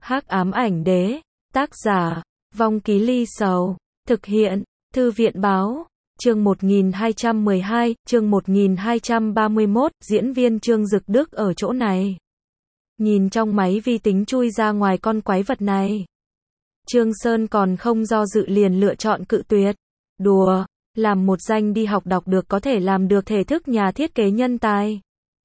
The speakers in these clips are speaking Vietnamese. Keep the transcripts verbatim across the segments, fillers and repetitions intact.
Hắc ám ảnh đế, tác giả, Vong Ký Ly Sầu, thực hiện, Thư viện báo, chương một nghìn hai trăm mười hai, chương một nghìn hai trăm ba mươi mốt, diễn viên Trương Dực Đức ở chỗ này. Nhìn trong máy vi tính chui ra ngoài con quái vật này. Trương Sơn còn không do dự liền lựa chọn cự tuyệt. Đùa, làm một danh đi học đọc được có thể làm được thể thức nhà thiết kế nhân tài.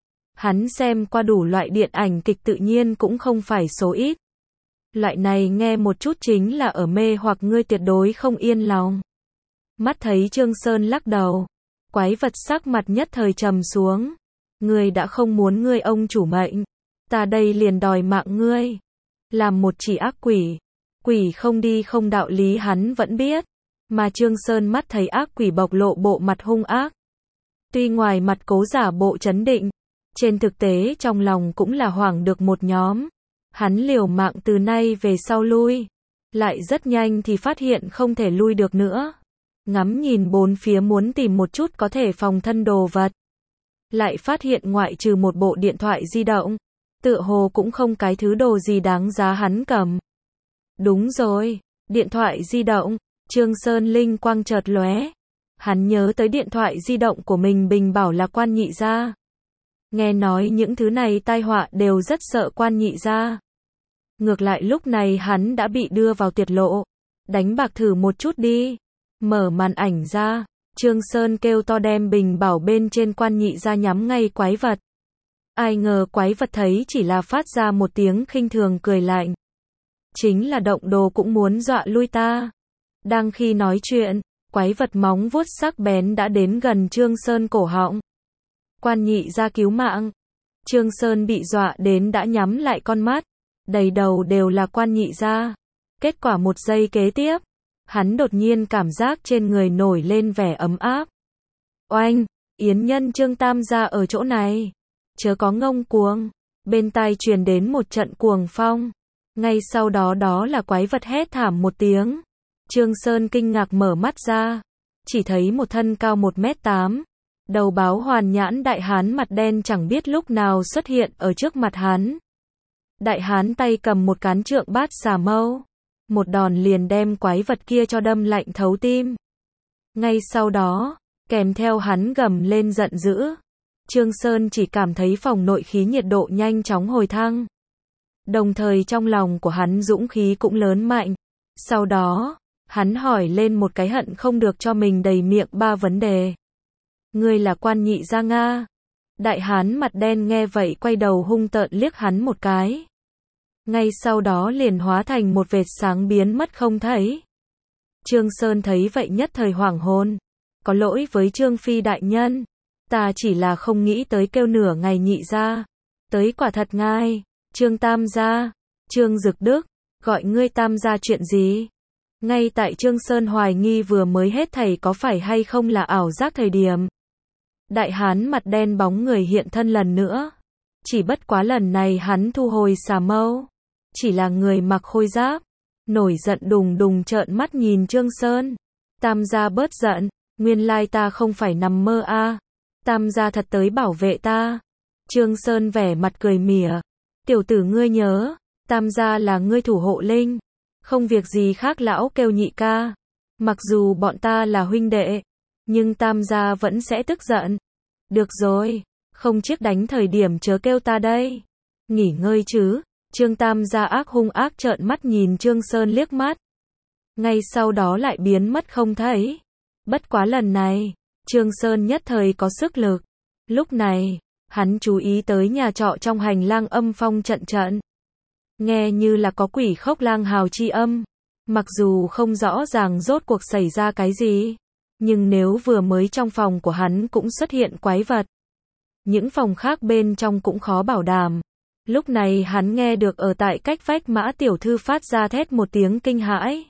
Hắn xem qua đủ loại điện ảnh kịch tự nhiên cũng không phải số ít. Loại này nghe một chút chính là ở mê hoặc ngươi tuyệt đối không yên lòng. Mắt thấy Trương Sơn lắc đầu. Quái vật sắc mặt nhất thời trầm xuống. Ngươi đã không muốn ngươi ông chủ mệnh. Ta đây liền đòi mạng ngươi. Làm một chỉ ác quỷ. Quỷ không đi không đạo lý hắn vẫn biết. Mà Trương Sơn mắt thấy ác quỷ bộc lộ bộ mặt hung ác. Tuy ngoài mặt cố giả bộ trấn định. Trên thực tế trong lòng cũng là hoảng được một nhóm. Hắn liều mạng từ nay về sau lui. Lại rất nhanh thì phát hiện không thể lui được nữa. Ngắm nhìn bốn phía muốn tìm một chút có thể phòng thân đồ vật. Lại phát hiện ngoại trừ một bộ điện thoại di động. Tựa hồ cũng không cái thứ đồ gì đáng giá hắn cầm. Đúng rồi, điện thoại di động. Trương Sơn linh quang chợt lóe. Hắn nhớ tới điện thoại di động của mình Bình bảo là Quan Nhị gia. Nghe nói những thứ này tai họa đều rất sợ Quan Nhị gia. Ngược lại lúc này hắn đã bị đưa vào tuyệt lộ. Đánh bạc thử một chút đi. Mở màn ảnh ra. Trương Sơn kêu to đem Bình bảo bên trên Quan Nhị gia nhắm ngay quái vật. Ai ngờ quái vật thấy chỉ là phát ra một tiếng khinh thường cười lạnh. Chính là động đồ cũng muốn dọa lui ta. Đang khi nói chuyện, quái vật móng vuốt sắc bén đã đến gần Trương Sơn cổ họng. Quan Nhị gia cứu mạng. Trương Sơn bị dọa đến đã nhắm lại con mắt. Đầy đầu đều là Quan Nhị gia. Kết quả một giây kế tiếp, hắn đột nhiên cảm giác trên người nổi lên vẻ ấm áp. Oanh, yến nhân Trương Tam gia ở chỗ này. Chớ có ngông cuồng. Bên tai truyền đến một trận cuồng phong. Ngay sau đó đó là quái vật hét thảm một tiếng. Trương Sơn kinh ngạc mở mắt ra. Chỉ thấy một thân cao một mét tám. Đầu báo hoàn nhãn đại hán mặt đen chẳng biết lúc nào xuất hiện ở trước mặt hắn. Đại hán tay cầm một cán trượng bát xà mâu. Một đòn liền đem quái vật kia cho đâm lạnh thấu tim. Ngay sau đó, kèm theo hắn gầm lên giận dữ. Trương Sơn chỉ cảm thấy phòng nội khí nhiệt độ nhanh chóng hồi thăng. Đồng thời trong lòng của hắn dũng khí cũng lớn mạnh. Sau đó, hắn hỏi lên một cái hận không được cho mình đầy miệng ba vấn đề. Ngươi là Quan Nhị gia Nga? Đại hán mặt đen nghe vậy quay đầu hung tợn liếc hắn một cái. Ngay sau đó liền hóa thành một vệt sáng biến mất không thấy. Trương Sơn thấy vậy nhất thời hoảng hồn. Có lỗi với Trương Phi đại nhân. Ta chỉ là không nghĩ tới kêu nửa ngày Nhị gia. Tới quả thật ngay. Trương Tam gia. Trương Dực Đức. Gọi ngươi Tam gia chuyện gì? Ngay tại Trương Sơn hoài nghi vừa mới hết thảy có phải hay không là ảo giác thời điểm. Đại hán mặt đen bóng người hiện thân lần nữa. Chỉ bất quá lần này hắn thu hồi xà mâu. Chỉ là người mặc khôi giáp. Nổi giận đùng đùng trợn mắt nhìn Trương Sơn. Tam gia bớt giận. Nguyên lai ta không phải nằm mơ a. À. Tam gia thật tới bảo vệ ta. Trương Sơn vẻ mặt cười mỉa. Tiểu tử ngươi nhớ. Tam gia là ngươi thủ hộ linh. Không việc gì khác lão kêu Nhị ca. Mặc dù bọn ta là huynh đệ. Nhưng Tam gia vẫn sẽ tức giận. Được rồi. Không chiếc đánh thời điểm chớ kêu ta đây. Nghỉ ngơi chứ. Trương Tam gia ác hung ác trợn mắt nhìn Trương Sơn liếc mắt. Ngay sau đó lại biến mất không thấy. Bất quá lần này, Trương Sơn nhất thời có sức lực. Lúc này, hắn chú ý tới nhà trọ trong hành lang âm phong trận trận. Nghe như là có quỷ khóc lang hào chi âm. Mặc dù không rõ ràng rốt cuộc xảy ra cái gì. Nhưng nếu vừa mới trong phòng của hắn cũng xuất hiện quái vật. Những phòng khác bên trong cũng khó bảo đảm. Lúc này hắn nghe được ở tại cách vách Mã Tiểu Thư phát ra thét một tiếng kinh hãi.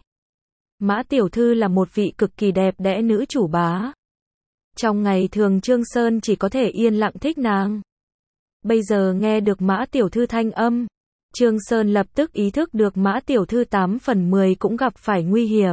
Mã Tiểu Thư là một vị cực kỳ đẹp đẽ nữ chủ bá. Trong ngày thường Trương Sơn chỉ có thể yên lặng thích nàng. Bây giờ nghe được Mã Tiểu Thư thanh âm. Trương Sơn lập tức ý thức được Mã Tiểu Thư tám phần mười cũng gặp phải nguy hiểm.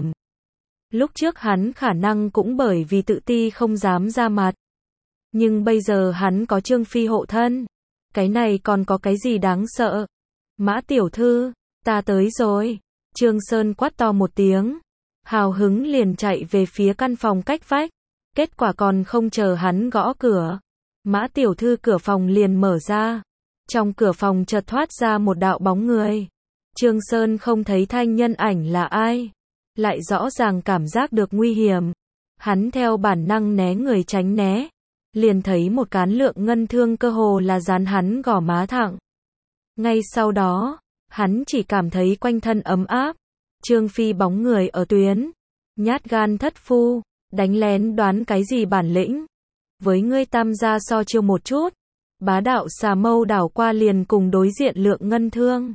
Lúc trước hắn khả năng cũng bởi vì tự ti không dám ra mặt. Nhưng bây giờ hắn có Trương Phi hộ thân. Cái này còn có cái gì đáng sợ? Mã Tiểu Thư, Ta tới rồi. Trương Sơn quát to một tiếng. Hào hứng liền chạy về phía căn phòng cách vách. Kết quả còn không chờ hắn gõ cửa. Mã tiểu thư cửa phòng liền mở ra. Trong cửa phòng chợt thoát ra một đạo bóng người. Trương Sơn không thấy thanh nhân ảnh là ai. Lại rõ ràng cảm giác được nguy hiểm. Hắn theo bản năng né người tránh né. Liền thấy một cán lượng ngân thương cơ hồ là dán hắn gò má thẳng. Ngay sau đó, hắn chỉ cảm thấy quanh thân ấm áp. Trương Phi bóng người ở tuyến. Nhát gan thất phu, đánh lén đoán cái gì bản lĩnh. Với ngươi tam gia so chiêu một chút. Bá đạo xà mâu đảo qua liền cùng đối diện lượng ngân thương.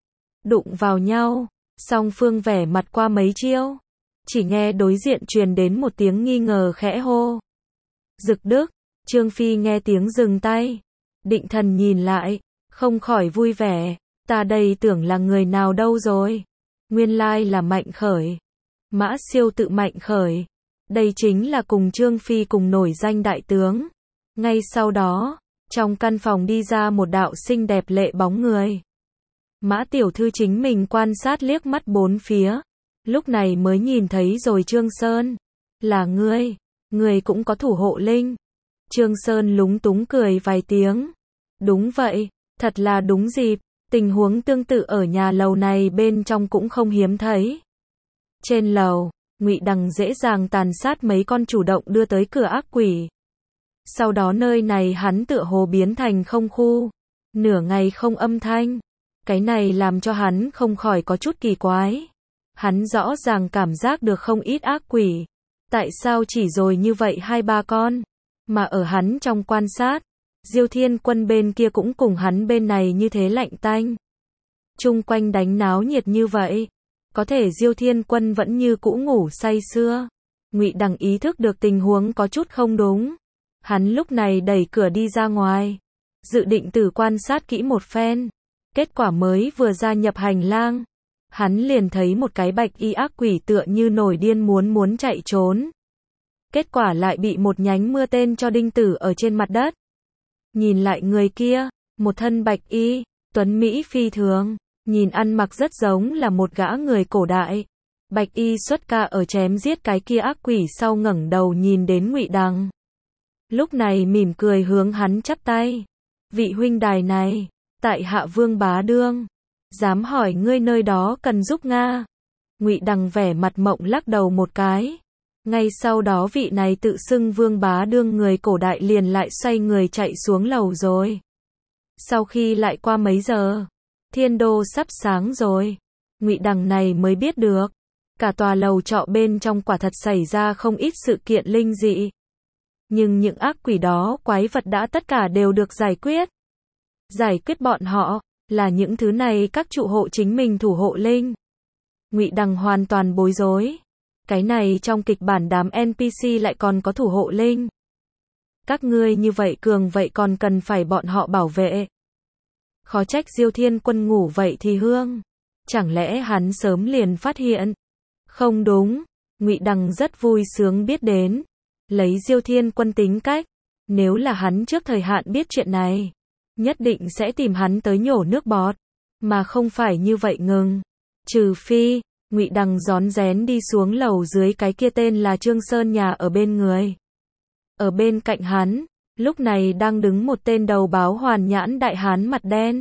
Đụng vào nhau, song phương vẻ mặt qua mấy chiêu. Chỉ nghe đối diện truyền đến một tiếng nghi ngờ khẽ hô. Dực Đức. Trương Phi nghe tiếng dừng tay. Định thần nhìn lại, không khỏi vui vẻ. Ta đây tưởng là người nào đâu rồi. Nguyên lai là Mạnh Khởi. Mã Siêu tự Mạnh Khởi. Đây chính là cùng Trương Phi cùng nổi danh đại tướng. Ngay sau đó, trong căn phòng đi ra một đạo xinh đẹp lệ bóng người. Mã tiểu thư chính mình quan sát liếc mắt bốn phía. Lúc này mới nhìn thấy rồi Trương Sơn. Là ngươi, ngươi cũng có thủ hộ linh. Trương Sơn lúng túng cười vài tiếng. Đúng vậy, thật là đúng dịp. Tình huống tương tự ở nhà lầu này bên trong cũng không hiếm thấy. Trên lầu, Ngụy Đằng dễ dàng tàn sát mấy con chủ động đưa tới cửa ác quỷ. Sau đó nơi này hắn tựa hồ biến thành không khu. Nửa ngày không âm thanh. Cái này làm cho hắn không khỏi có chút kỳ quái. Hắn rõ ràng cảm giác được không ít ác quỷ. Tại sao chỉ rồi như vậy hai ba con? Mà ở hắn trong quan sát, Diêu Thiên Quân bên kia cũng cùng hắn bên này như thế lạnh tanh. Chung quanh đánh náo nhiệt như vậy. Có thể Diêu Thiên Quân vẫn như cũ ngủ say sưa. Ngụy Đằng ý thức được tình huống có chút không đúng. Hắn lúc này đẩy cửa đi ra ngoài. Dự định từ quan sát kỹ một phen. Kết quả mới vừa gia nhập hành lang. Hắn liền thấy một cái bạch y ác quỷ tựa như nổi điên muốn muốn chạy trốn. Kết quả lại bị một nhánh mưa tên cho đinh tử ở trên mặt đất. Nhìn lại người kia, một thân bạch y, tuấn Mỹ phi thường, nhìn ăn mặc rất giống là một gã người cổ đại. Bạch y xuất ca ở chém giết cái kia ác quỷ sau ngẩng đầu nhìn đến Ngụy Đằng. Lúc này mỉm cười hướng hắn chắp tay. Vị huynh đài này, tại hạ Vương Bá Đương. Dám hỏi ngươi nơi đó cần giúp Nga. Ngụy Đằng vẻ mặt mộng lắc đầu một cái. Ngay sau đó vị này tự xưng Vương Bá Đương người cổ đại liền lại xoay người chạy xuống lầu rồi. Sau khi lại qua mấy giờ, thiên đô sắp sáng rồi. Ngụy Đằng này mới biết được. Cả tòa lầu trọ bên trong quả thật xảy ra không ít sự kiện linh dị. Nhưng những ác quỷ đó quái vật đã tất cả đều được giải quyết. Giải quyết bọn họ, là những thứ này các trụ hộ chính mình thủ hộ linh. Ngụy Đằng hoàn toàn bối rối. Cái này trong kịch bản đám en pê xê lại còn có thủ hộ linh. Các ngươi như vậy cường vậy còn cần phải bọn họ bảo vệ. Khó trách Diêu Thiên Quân ngủ vậy thì hương. Chẳng lẽ hắn sớm liền phát hiện? Không đúng. Ngụy Đằng rất vui sướng biết đến. Lấy Diêu Thiên Quân tính cách. Nếu là hắn trước thời hạn biết chuyện này. Nhất định sẽ tìm hắn tới nhổ nước bọt. Mà không phải như vậy ngừng. Trừ phi, Ngụy Đằng rón rén đi xuống lầu dưới cái kia tên là Trương Sơn nhà ở bên người. Ở bên cạnh hắn, lúc này đang đứng một tên đầu báo hoàn nhãn đại hán mặt đen.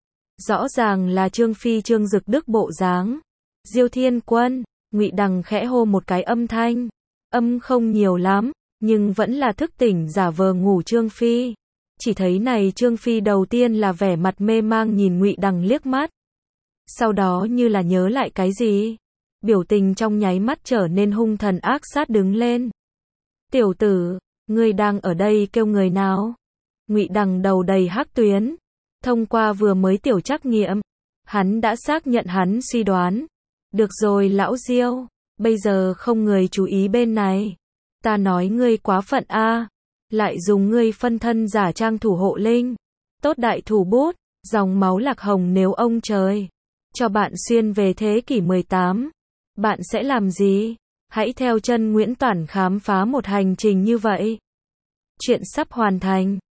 Rõ ràng là Trương Phi Trương Dực Đức bộ dáng. Diêu Thiên Quân, Ngụy Đằng khẽ hô một cái âm thanh. Âm không nhiều lắm, nhưng vẫn là thức tỉnh giả vờ ngủ Trương Phi. Chỉ thấy này Trương Phi đầu tiên là vẻ mặt mê mang nhìn Ngụy Đằng liếc mắt. Sau đó như là nhớ lại cái gì. Biểu tình trong nháy mắt trở nên hung thần ác sát đứng lên. Tiểu tử, ngươi đang ở đây kêu người nào? Ngụy Đằng đầu đầy hắc tuyến. Thông qua vừa mới tiểu trắc nghiệm, hắn đã xác nhận hắn suy đoán. Được rồi lão Diêu, bây giờ không người chú ý bên này. Ta nói ngươi quá phận a, lại dùng ngươi phân thân giả trang thủ hộ linh. Tốt đại thủ bút, dòng máu lạc hồng nếu ông trời cho bạn xuyên về thế kỷ mười tám, bạn sẽ làm gì? Hãy theo chân Nguyễn Toản khám phá một hành trình như vậy. Chuyện sắp hoàn thành.